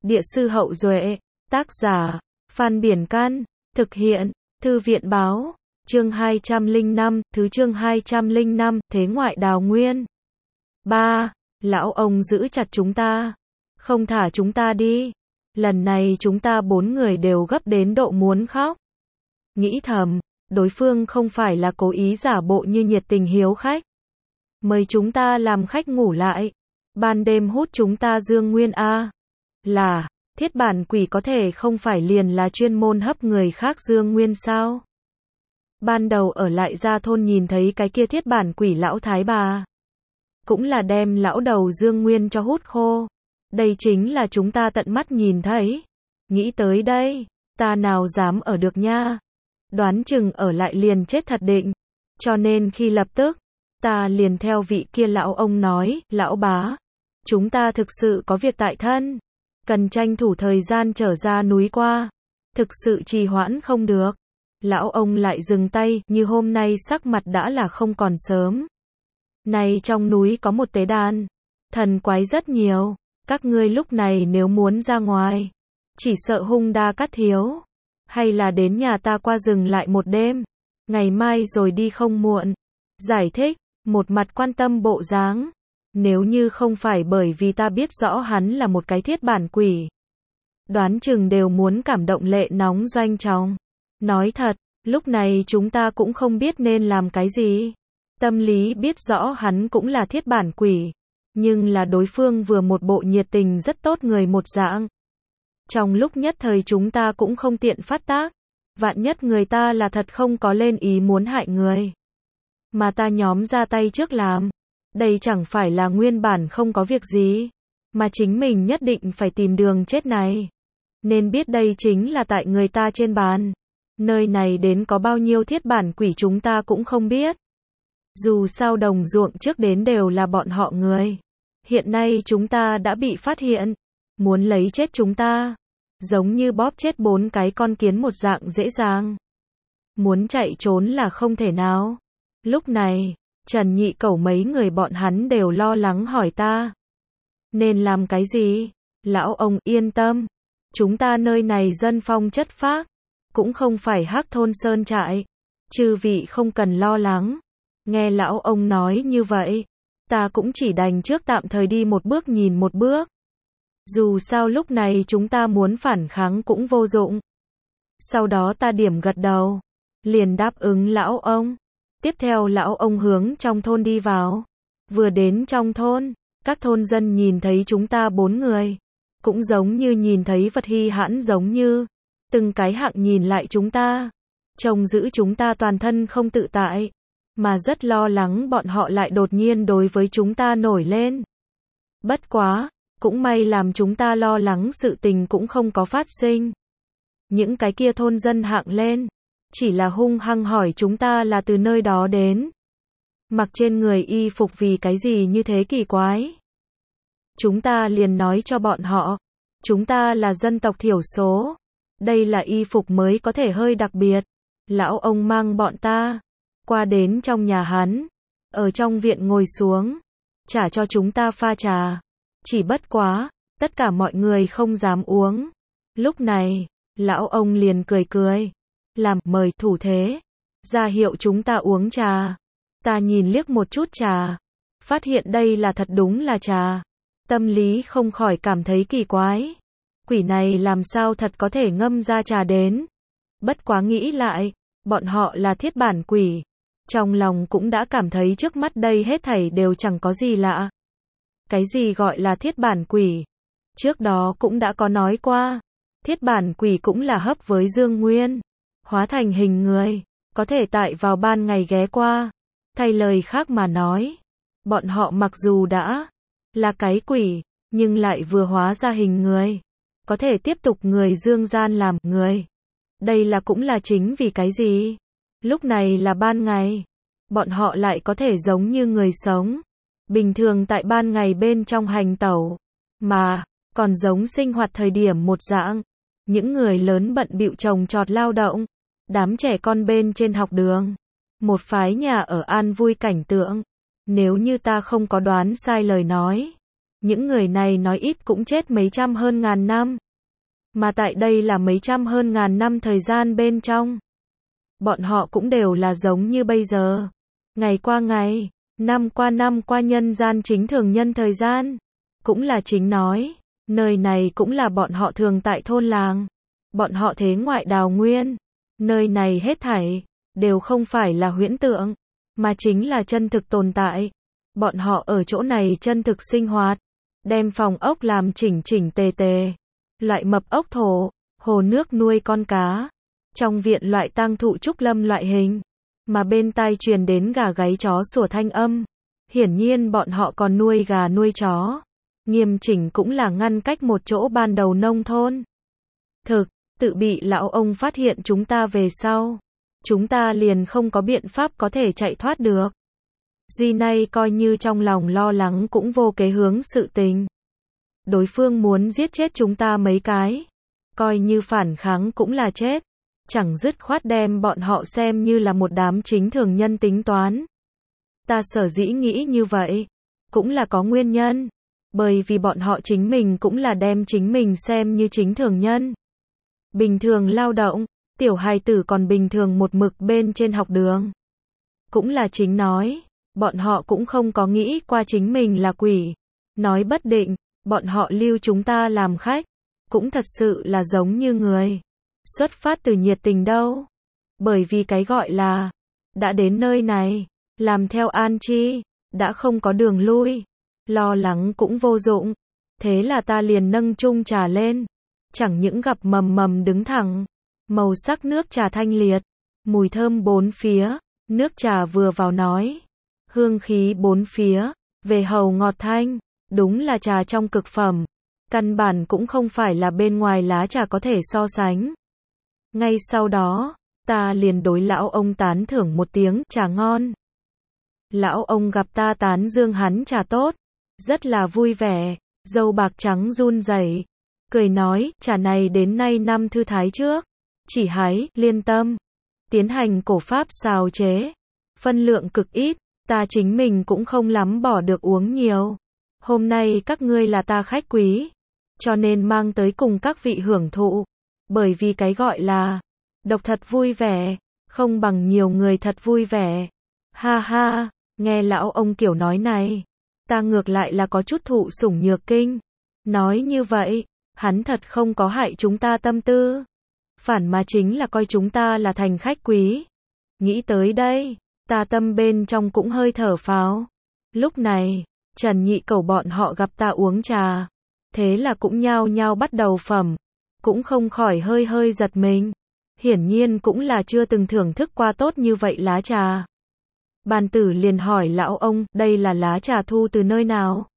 Địa sư Hậu Duệ, tác giả, Phan Biển Can, thực hiện, Thư viện Báo, chương 205, thứ chương 205, thế ngoại đào nguyên. 3. Lão ông giữ chặt chúng ta, không thả chúng ta đi. Lần này chúng ta 4 người đều gấp đến độ muốn khóc. Nghĩ thầm, đối phương không phải là cố ý giả bộ như nhiệt tình hiếu khách. Mời chúng ta làm khách ngủ lại. Ban đêm hút chúng ta dương nguyên a. Là, thiết bản quỷ có thể không phải liền là chuyên môn hấp người khác dương nguyên sao? Ban đầu ở lại gia thôn nhìn thấy cái kia thiết bản quỷ lão thái bà. Cũng là đem lão đầu dương nguyên cho hút khô. Đây chính là chúng ta tận mắt nhìn thấy. Nghĩ tới đây, ta nào dám ở được nha. Đoán chừng ở lại liền chết thật định. Cho nên khi lập tức, ta liền theo vị kia lão ông nói, lão bá, chúng ta thực sự có việc tại thân. Cần tranh thủ thời gian trở ra núi qua. Thực sự trì hoãn không được. Lão ông lại dừng tay, như hôm nay sắc mặt đã là không còn sớm. Này trong núi có một tế đàn. Thần quái rất nhiều. Các ngươi lúc này nếu muốn ra ngoài, chỉ sợ hung đa cát thiếu. Hay là đến nhà ta qua rừng lại một đêm. Ngày mai rồi đi không muộn. Giải thích, một mặt quan tâm bộ dáng. Nếu như không phải bởi vì ta biết rõ hắn là một cái thiết bản quỷ, đoán chừng đều muốn cảm động lệ nóng doanh trọng. Nói thật, lúc này chúng ta cũng không biết nên làm cái gì. Tâm lý biết rõ hắn cũng là thiết bản quỷ, nhưng là đối phương vừa một bộ nhiệt tình rất tốt người một dạng. Trong lúc nhất thời chúng ta cũng không tiện phát tác. Vạn nhất người ta là thật không có lên ý muốn hại người, mà ta nhóm ra tay trước làm. Đây chẳng phải là nguyên bản không có việc gì, mà chính mình nhất định phải tìm đường chết này. Nên biết đây chính là tại người ta trên bàn. Nơi này đến có bao nhiêu thiết bản quỷ chúng ta cũng không biết. Dù sao đồng ruộng trước đến đều là bọn họ người. Hiện nay chúng ta đã bị phát hiện, muốn lấy chết chúng ta, giống như bóp chết 4 cái con kiến một dạng dễ dàng. Muốn chạy trốn là không thể nào. Lúc này, Trần Nhị Cẩu mấy người bọn hắn đều lo lắng hỏi ta. Nên làm cái gì? Lão ông yên tâm. Chúng ta nơi này dân phong chất phác. Cũng không phải hắc thôn sơn trại. Chư vị không cần lo lắng. Nghe lão ông nói như vậy, ta cũng chỉ đành trước tạm thời đi một bước nhìn một bước. Dù sao lúc này chúng ta muốn phản kháng cũng vô dụng. Sau đó ta điểm gật đầu, liền đáp ứng lão ông. Tiếp theo lão ông hướng trong thôn đi vào. Vừa đến trong thôn, các thôn dân nhìn thấy chúng ta 4 người, cũng giống như nhìn thấy vật hi hãn giống như, từng cái hạng nhìn lại chúng ta, trông giữ chúng ta toàn thân không tự tại, mà rất lo lắng bọn họ lại đột nhiên đối với chúng ta nổi lên. Bất quá, cũng may làm chúng ta lo lắng sự tình cũng không có phát sinh. Những cái kia thôn dân hạng lên, chỉ là hung hăng hỏi chúng ta là từ nơi đó đến. Mặc trên người y phục vì cái gì như thế kỳ quái. Chúng ta liền nói cho bọn họ, chúng ta là dân tộc thiểu số. Đây là y phục mới có thể hơi đặc biệt. Lão ông mang bọn ta qua đến trong nhà hắn, ở trong viện ngồi xuống, trả cho chúng ta pha trà. Chỉ bất quá, tất cả mọi người không dám uống. Lúc này, lão ông liền cười cười, làm mời thủ thế, ra hiệu chúng ta uống trà. Ta nhìn liếc một chút trà, phát hiện đây là thật đúng là trà. Tâm lý không khỏi cảm thấy kỳ quái. Quỷ này làm sao thật có thể ngâm ra trà đến. Bất quá nghĩ lại, bọn họ là thiết bản quỷ. Trong lòng cũng đã cảm thấy trước mắt đây hết thảy đều chẳng có gì lạ. Cái gì gọi là thiết bản quỷ? Trước đó cũng đã có nói qua. Thiết bản quỷ cũng là hấp với dương nguyên, hóa thành hình người, có thể tại vào ban ngày ghé qua. Thay lời khác mà nói, bọn họ mặc dù đã là cái quỷ, nhưng lại vừa hóa ra hình người, có thể tiếp tục người dương gian làm người. Đây là cũng là chính vì cái gì? Lúc này là ban ngày, bọn họ lại có thể giống như người sống, bình thường tại ban ngày bên trong hành tẩu, mà còn giống sinh hoạt thời điểm một dạng. Những người lớn bận bịu trồng trọt lao động, đám trẻ con bên trên học đường, một phái nhà ở an vui cảnh tượng. Nếu như ta không có đoán sai lời nói, những người này nói ít cũng chết mấy trăm hơn ngàn năm. Mà tại đây là mấy trăm hơn ngàn năm thời gian bên trong. Bọn họ cũng đều là giống như bây giờ. Ngày qua ngày, năm qua nhân gian chính thường nhân thời gian. Cũng là chính nói, nơi này cũng là bọn họ thường tại thôn làng. Bọn họ thế ngoại đào nguyên. Nơi này hết thảy, đều không phải là huyễn tượng, mà chính là chân thực tồn tại. Bọn họ ở chỗ này chân thực sinh hoạt, đem phòng ốc làm chỉnh chỉnh tề tề, loại mập ốc thổ, hồ nước nuôi con cá, trong viện loại tang thụ trúc lâm loại hình, mà bên tai truyền đến gà gáy chó sủa thanh âm. Hiển nhiên bọn họ còn nuôi gà nuôi chó, nghiêm chỉnh cũng là ngăn cách một chỗ ban đầu nông thôn. Tự bị lão ông phát hiện chúng ta về sau, chúng ta liền không có biện pháp có thể chạy thoát được. Duy nay coi như trong lòng lo lắng cũng vô kế hướng sự tình. Đối phương muốn giết chết chúng ta mấy cái, coi như phản kháng cũng là chết, chẳng dứt khoát đem bọn họ xem như là một đám chính thường nhân tính toán. Ta sở dĩ nghĩ như vậy, cũng là có nguyên nhân, bởi vì bọn họ chính mình cũng là đem chính mình xem như chính thường nhân. Bình thường lao động, tiểu hài tử còn bình thường một mực bên trên học đường. Cũng là chính nói, bọn họ cũng không có nghĩ qua chính mình là quỷ. Nói bất định, bọn họ lưu chúng ta làm khách, cũng thật sự là giống như người. Xuất phát từ nhiệt tình đâu. Bởi vì cái gọi là, đã đến nơi này, làm theo an chi, đã không có đường lui. Lo lắng cũng vô dụng. Thế là ta liền nâng chung trà lên. Chẳng những gặp mầm đứng thẳng, màu sắc nước trà thanh liệt, mùi thơm bốn phía, nước trà vừa vào nói, hương khí bốn phía, về hầu ngọt thanh, đúng là trà trong cực phẩm, căn bản cũng không phải là bên ngoài lá trà có thể so sánh. Ngay sau đó, ta liền đối lão ông tán thưởng một tiếng, trà ngon. Lão ông gặp ta tán dương hắn trà tốt, rất là vui vẻ, râu bạc trắng run rẩy. Cười nói, trà này đến nay năm thư thái trước, chỉ hái, liên tâm, tiến hành cổ pháp xào chế, phân lượng cực ít, ta chính mình cũng không lắm bỏ được uống nhiều. Hôm nay các ngươi là ta khách quý, cho nên mang tới cùng các vị hưởng thụ, bởi vì cái gọi là, độc thật vui vẻ, không bằng nhiều người thật vui vẻ. Ha ha, nghe lão ông kiểu nói này, ta ngược lại là có chút thụ sủng nhược kinh. Nói như vậy, hắn thật không có hại chúng ta tâm tư, phản mà chính là coi chúng ta là thành khách quý. Nghĩ tới đây, ta tâm bên trong cũng hơi thở phào. Lúc này, Trần Nhị Cẩu bọn họ gặp ta uống trà, thế là cũng nhao nhao bắt đầu phẩm, cũng không khỏi hơi giật mình. Hiển nhiên cũng là chưa từng thưởng thức qua tốt như vậy lá trà. Bàn tử liền hỏi lão ông, đây là lá trà thu từ nơi nào?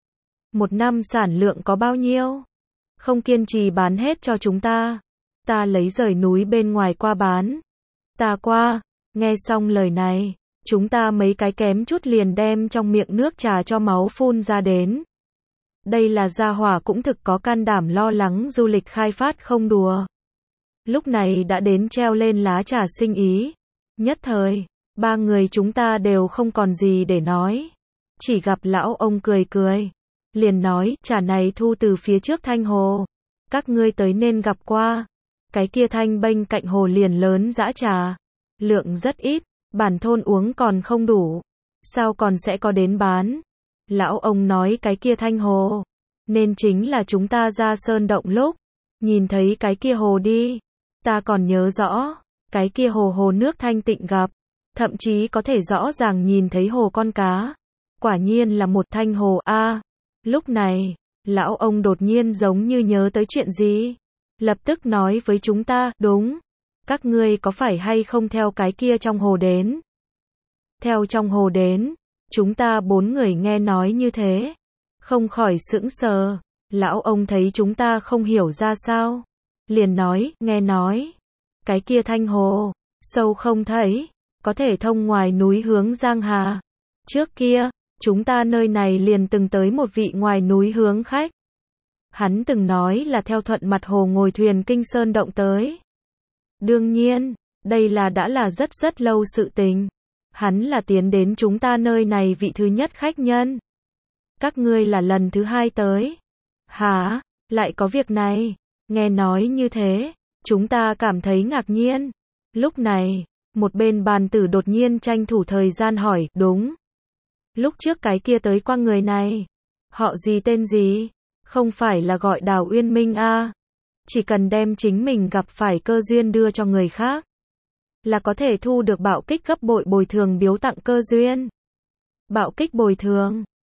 Một năm sản lượng có bao nhiêu? Không kiên trì bán hết cho chúng ta. Ta lấy rời núi bên ngoài qua bán. Ta qua, nghe xong lời này, chúng ta mấy cái kém chút liền đem trong miệng nước trà cho máu phun ra đến. Đây là gia hỏa cũng thực có can đảm lo lắng du lịch khai phát không đùa. Lúc này đã đến treo lên lá trà sinh ý. Nhất thời, ba người chúng ta đều không còn gì để nói. Chỉ gặp lão ông cười. Liền nói, trà này thu từ phía trước thanh hồ. Các ngươi tới nên gặp qua. Cái kia thanh bênh cạnh hồ liền lớn dã trà. Lượng rất ít, bản thôn uống còn không đủ. Sao còn sẽ có đến bán? Lão ông nói cái kia thanh hồ. Nên chính là chúng ta ra sơn động lúc. Nhìn thấy cái kia hồ đi. Ta còn nhớ rõ. Cái kia hồ nước thanh tịnh gặp. Thậm chí có thể rõ ràng nhìn thấy hồ con cá. Quả nhiên là một thanh hồ a. Lúc này, lão ông đột nhiên giống như nhớ tới chuyện gì. Lập tức nói với chúng ta, đúng. Các ngươi có phải hay không theo cái kia trong hồ đến? Theo trong hồ đến. Chúng ta 4 người nghe nói như thế. Không khỏi sững sờ. Lão ông thấy chúng ta không hiểu ra sao. Liền nói, nghe nói. Cái kia thanh hồ, sâu không thấy. Có thể thông ngoài núi hướng Giang Hà. Trước kia, chúng ta nơi này liền từng tới một vị ngoài núi hướng khách. Hắn từng nói là theo thuận mặt hồ ngồi thuyền kinh sơn động tới. Đương nhiên, đây là đã là rất lâu sự tình. Hắn là tiến đến chúng ta nơi này vị thứ nhất khách nhân. Các ngươi là lần thứ 2 tới. Hả? Lại có việc này? Nghe nói như thế, chúng ta cảm thấy ngạc nhiên. Lúc này, một bên bàn tử đột nhiên tranh thủ thời gian hỏi, đúng. Lúc trước cái kia tới qua người này. Họ gì tên gì? Không phải là gọi Đào Uyên Minh a? Chỉ cần đem chính mình gặp phải cơ duyên đưa cho người khác, là có thể thu được bạo kích gấp bội bồi thường biếu tặng cơ duyên. Bạo kích bồi thường.